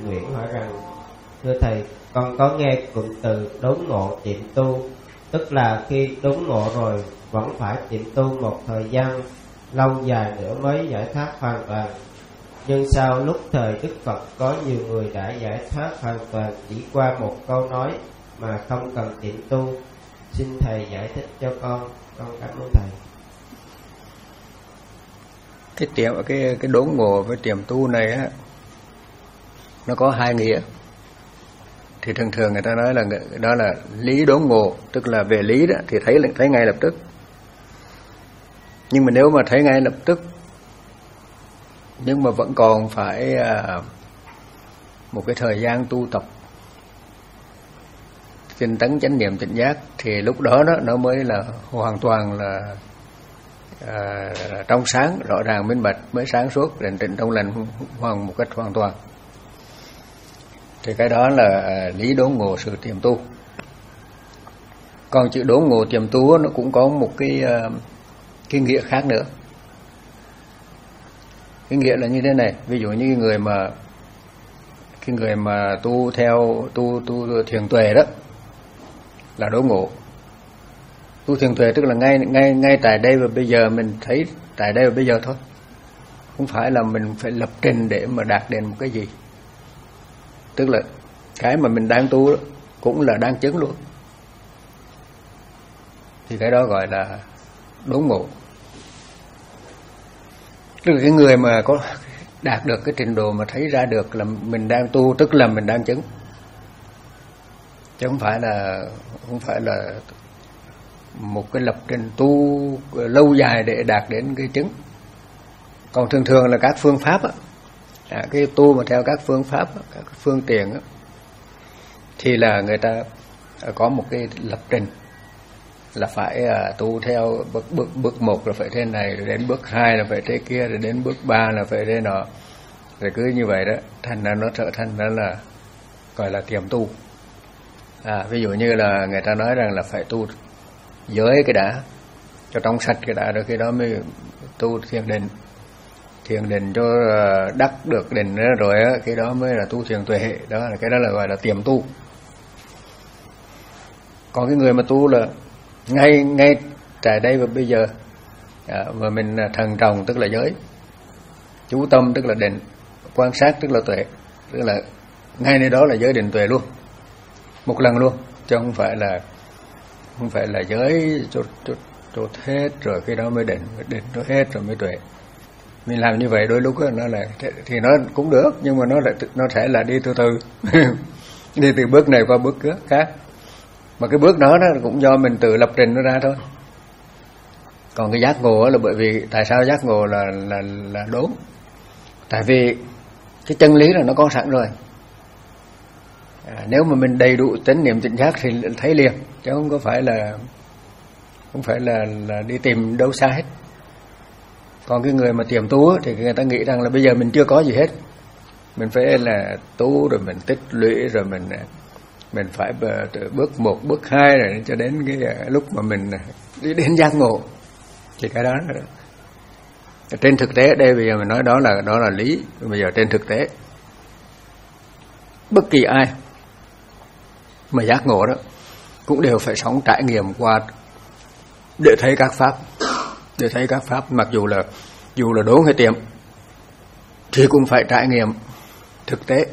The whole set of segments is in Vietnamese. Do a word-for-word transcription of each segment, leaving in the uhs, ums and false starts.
Nguyễn hỏi rằng: thưa thầy, con có nghe cụm từ đốn ngộ tiệm tu, tức là khi đốn ngộ rồi vẫn phải tiệm tu một thời gian lâu dài nữa mới giải thoát hoàn toàn. Nhưng sau lúc thời Đức Phật có nhiều người đã giải thoát hoàn toàn chỉ qua một câu nói mà không cần tiệm tu. Xin thầy giải thích cho con. Con cảm ơn thầy. Cái tiệm cái cái đốn ngộ với tiệm tu này á, nó có hai nghĩa. Thì thường thường người ta nói là đó là lý đốn ngộ, tức là về lý đó thì thấy thấy ngay lập tức. Nhưng mà nếu mà thấy ngay lập tức nhưng mà vẫn còn phải à, một cái thời gian tu tập tinh tấn chánh niệm tỉnh giác, thì lúc đó đó nó mới là hoàn toàn là à, trong sáng, rõ ràng minh bạch, mới sáng suốt, định tĩnh trong lành hoàn một cách hoàn toàn. Thì cái đó là lý đốn ngộ sự tiệm tu. Còn chữ đốn ngộ tiệm tu nó cũng có một cái cái nghĩa khác nữa. Cái nghĩa là như thế này, ví dụ như người mà cái người mà tu theo tu tu thiền tuệ đó là đốn ngộ. Tu thiền tuệ tức là ngay ngay ngay tại đây và bây giờ, mình thấy tại đây và bây giờ thôi. Không phải là mình phải lập trình để mà đạt đến một cái gì. Tức là cái mà mình đang tu đó cũng là đang chứng luôn. Thì cái đó gọi là đốn ngộ. Tức là cái người mà có đạt được cái trình độ mà thấy ra được là mình đang tu, tức là mình đang chứng. Chứ không phải là không phải là một cái lập trình tu lâu dài để đạt đến cái chứng. Còn thường thường là các phương pháp á, à, cái tu mà theo các phương pháp, các phương tiện á, thì là người ta có một cái lập trình là phải à, tu theo bước bước bước một là phải thế này, rồi đến bước hai là phải thế kia, rồi đến bước ba là phải thế nọ, rồi cứ như vậy đó, thành ra nó trở thành đó là gọi là tiệm tu. À, ví dụ như là người ta nói rằng là phải tu giới cái đã, cho trong sạch cái đã, rồi khi đó mới tu thiền định. Thiền định cho đắc được định rồi á, cái đó mới là tu thiền tuệ. Đó là cái đó là gọi là tiệm tu. Còn cái người mà tu là ngay ngay tại đây và bây giờ, à, và mình thần trọng tức là giới, chú tâm tức là định, quan sát tức là tuệ, tức là ngay nơi đó là giới định tuệ luôn, một lần luôn, chứ không phải là không phải là giới chốt chốt chốt hết rồi cái đó mới định, định nó hết rồi mới tuệ. Mình làm như vậy đôi lúc đó, nó là thì nó cũng được, nhưng mà nó lại nó sẽ là đi từ từ đi từ bước này qua bước khác, mà cái bước đó nó cũng do mình tự lập trình nó ra thôi. Còn cái giác ngộ là bởi vì tại sao giác ngộ là là là đốn? Tại vì cái chân lý là nó có sẵn rồi. À, nếu mà mình đầy đủ chánh niệm tỉnh giác thì thấy liền, chứ không có phải là không phải là là đi tìm đâu xa hết. Còn cái người mà tiệm tu thì người ta nghĩ rằng là bây giờ mình chưa có gì hết, mình phải là tu rồi mình tích lũy rồi mình mình phải bước một bước hai rồi cho đến cái lúc mà mình đi đến giác ngộ. Thì cái đó trên thực tế đây bây giờ mình nói đó là đó là lý. Bây giờ trên thực tế bất kỳ ai mà giác ngộ đó cũng đều phải sống trải nghiệm qua để thấy các pháp, để thấy các pháp, mặc dù là dù là đốn hay tiệm thì cũng phải trải nghiệm thực tế,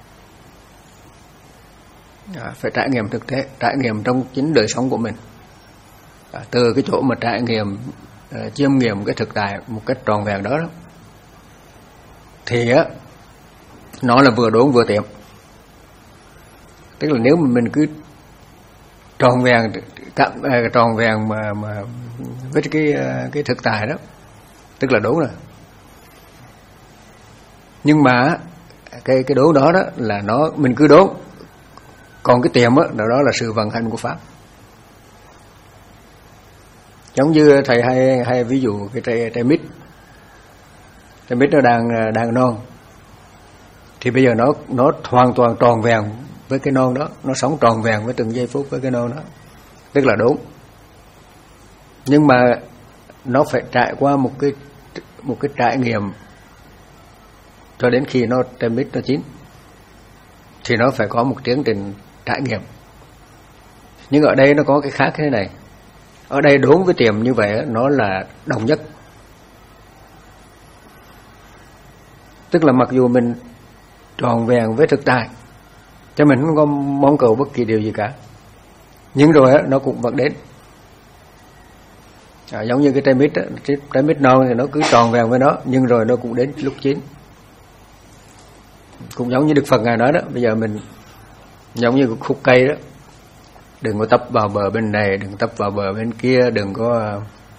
à, phải trải nghiệm thực tế, trải nghiệm trong chính đời sống của mình. À, từ cái chỗ mà trải nghiệm, uh, chiêm nghiệm cái thực tại một cách tròn vẹn đó, đó thì á nó là vừa đốn vừa tiệm. Tức là nếu mà mình cứ tròn vẹn tròn vẹn mà mà với cái cái thực tại đó, tức là đốn rồi. Nhưng mà cái cái đốn đó đó là nó mình cứ đốn, còn cái tiệm đó, đó là sự vận hành của pháp. Giống như thầy hay hay ví dụ cái trái trái mít, trái mít nó đang đang non, thì bây giờ nó nó hoàn toàn tròn vẹn với cái non đó, nó sống tròn vẹn với từng giây phút với cái non đó, tức là đốn. Nhưng mà nó phải trải qua một cái một cái trải nghiệm cho đến khi nó trái mít nó chín. thì nó phải có một tiến trình trải nghiệm. Nhưng ở đây nó có cái khác thế này. Ở đây đối với tiềm như vậy nó là đồng nhất. Tức là mặc dù mình tròn vẹn với thực tại, cho mình không có mong cầu bất kỳ điều gì cả, nhưng rồi nó cũng vẫn đến. À, giống như cái trái mít, trái mít non thì nó cứ tròn vẹn với nó, nhưng rồi nó cũng đến lúc chín. Cũng giống như Đức Phật Ngài nói đó, bây giờ mình giống như khúc cây đó, đừng có tấp vào bờ bên này, đừng tấp vào bờ bên kia, đừng có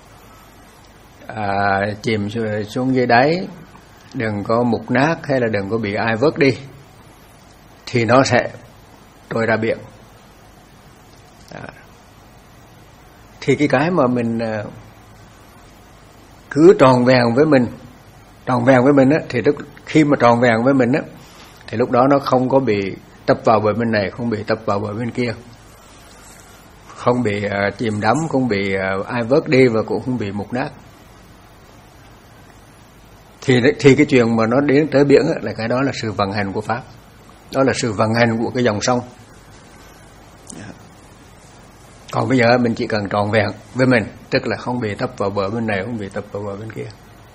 à, chìm xuống dưới đáy, đừng có mục nát hay là đừng có bị ai vớt đi, thì nó sẽ trôi ra biển. À, thì cái cái mà mình cứ tròn vẹn với mình, tròn vẹn với mình á, thì lúc khi mà tròn vẹn với mình á, thì lúc đó nó không có bị tập vào bờ bên này, không bị tập vào bờ bên kia, không bị uh, chìm đắm, không bị uh, ai vớt đi và cũng không bị mục nát. Thì thì cái chuyện mà nó đến tới biển á, là cái đó là sự vận hành của pháp, đó là sự vận hành của cái dòng sông. Còn bây giờ mình chỉ cần tròn vẹn với mình, tức là không bị tập vào bờ bên này, không bị tập vào bờ bên kia,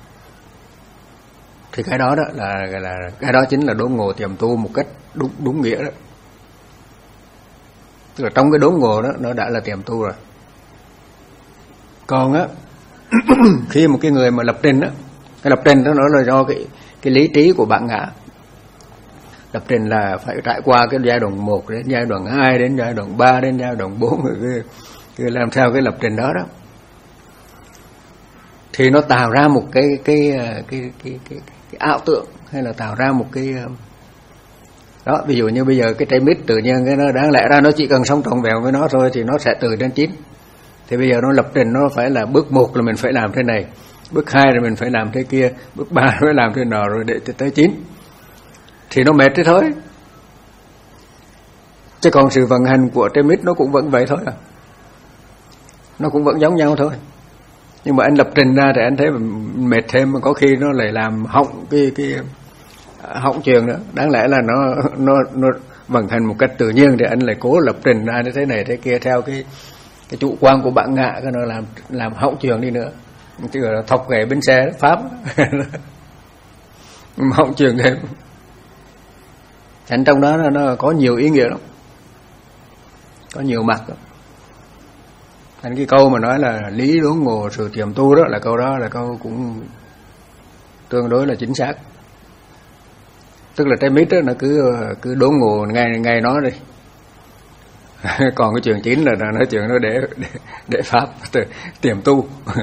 thì cái đó đó là là cái đó chính là đốn ngộ tiềm tu một cách đúng đúng nghĩa đó. Tức là trong cái đốn ngộ đó nó đã là tiềm tu rồi. Còn á khi một cái người mà lập trình đó, cái lập trình đó nó là do cái cái lý trí của bạn ngã. Lập trình là phải trải qua cái giai đoạn một đến giai đoạn hai đến giai đoạn ba đến giai đoạn bốn, cái, cái làm sao cái lập trình đó đó thì nó tạo ra một cái cái cái cái cái, cái, cái ảo tượng, hay là tạo ra một cái đó. Ví dụ như bây giờ cái trái mít tự nhiên cái nó đáng lẽ ra nó chỉ cần sống tròn vẹn với nó thôi thì nó sẽ từ đến chín. Thì bây giờ nó lập trình nó phải là bước một là mình phải làm thế này, bước hai là mình phải làm thế kia, bước ba phải làm thế nọ, rồi để tới chín thì nó mệt thế thôi. Chứ còn sự vận hành của trái mít nó cũng vẫn vậy thôi à, nó cũng vẫn giống nhau thôi. Nhưng mà anh lập trình ra thì anh thấy mệt thêm, mà có khi nó lại làm hỏng cái cái hỏng chuyện nữa. Đáng lẽ là nó nó nó vận hành một cách tự nhiên thì anh lại cố lập trình ra thế này thế kia theo cái cái chủ quan của bản ngã, cái nó làm làm hỏng chuyện đi nữa. Chứ là thọc ghế bên xe pháp hỏng chuyện thêm. Thành trong đó nó có nhiều ý nghĩa lắm, có nhiều mặt lắm. Thành cái câu mà nói là lý đốn ngộ sự tiềm tu đó, là câu đó là câu cũng tương đối là chính xác. Tức là trái mít đó, nó cứ cứ đốn ngộ ngay ngay nó đi. Còn cái chuyện chính là nói chuyện nó để để, để pháp tiềm tu.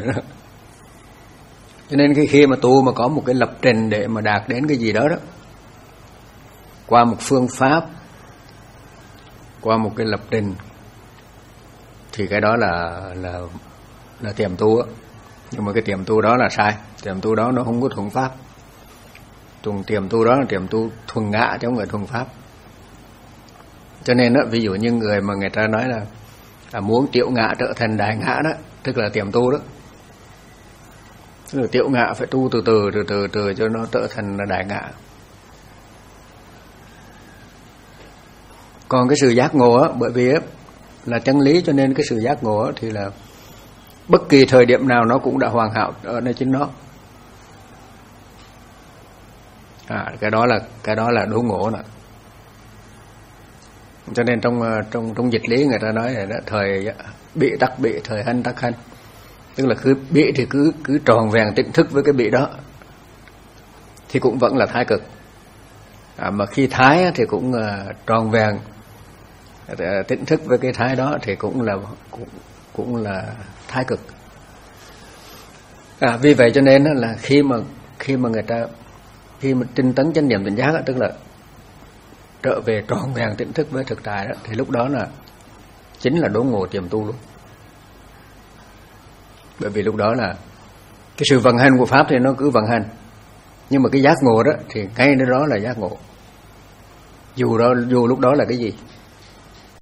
Cho nên cái khi mà tu mà có một cái lập trình để mà đạt đến cái gì đó đó, qua một phương pháp, qua một cái lập trình, thì cái đó là là là tiềm tu á. Nhưng mà cái tiềm tu đó là sai. Tiềm tu đó nó không có thuần pháp. Thuần tiềm tu đó là tiềm tu thuần ngã chứ không phải thuần pháp. Cho nên đó, ví dụ như người mà người ta nói là, là muốn tiểu ngã trở thành đại ngã đó, tức là tiềm tu đó. Tức là tiểu ngã phải tu từ từ từ từ từ cho nó trở thành đại ngã. Còn cái sự giác ngộ á, bởi vì á là chân lý, cho nên cái sự giác ngộ á, thì là bất kỳ thời điểm nào nó cũng đã hoàn hảo ở nơi chính nó. À, cái đó là cái đó là đốn ngộ đó. Cho nên trong trong trong dịch lý người ta nói là đó, thời bị tắc bị, thời hanh tắc hanh. Tức là cứ bị thì cứ cứ tròn vẹn tỉnh thức với cái bị đó thì cũng vẫn là thái cực. À, mà khi thái thì cũng uh, tròn vẹn uh, tỉnh thức với cái thái đó thì cũng là cũng, cũng là thái cực. À, vì vậy cho nên là khi mà khi mà người ta khi mà tinh tấn chánh niệm tỉnh giác đó, tức là trở về tròn vẹn tỉnh thức với thực tại đó, thì lúc đó là chính là đốn ngộ tiềm tu luôn. Bởi vì lúc đó là cái sự vận hành của pháp thì nó cứ vận hành, nhưng mà cái giác ngộ đó thì ngay đó là giác ngộ, dù đó dù lúc đó là cái gì.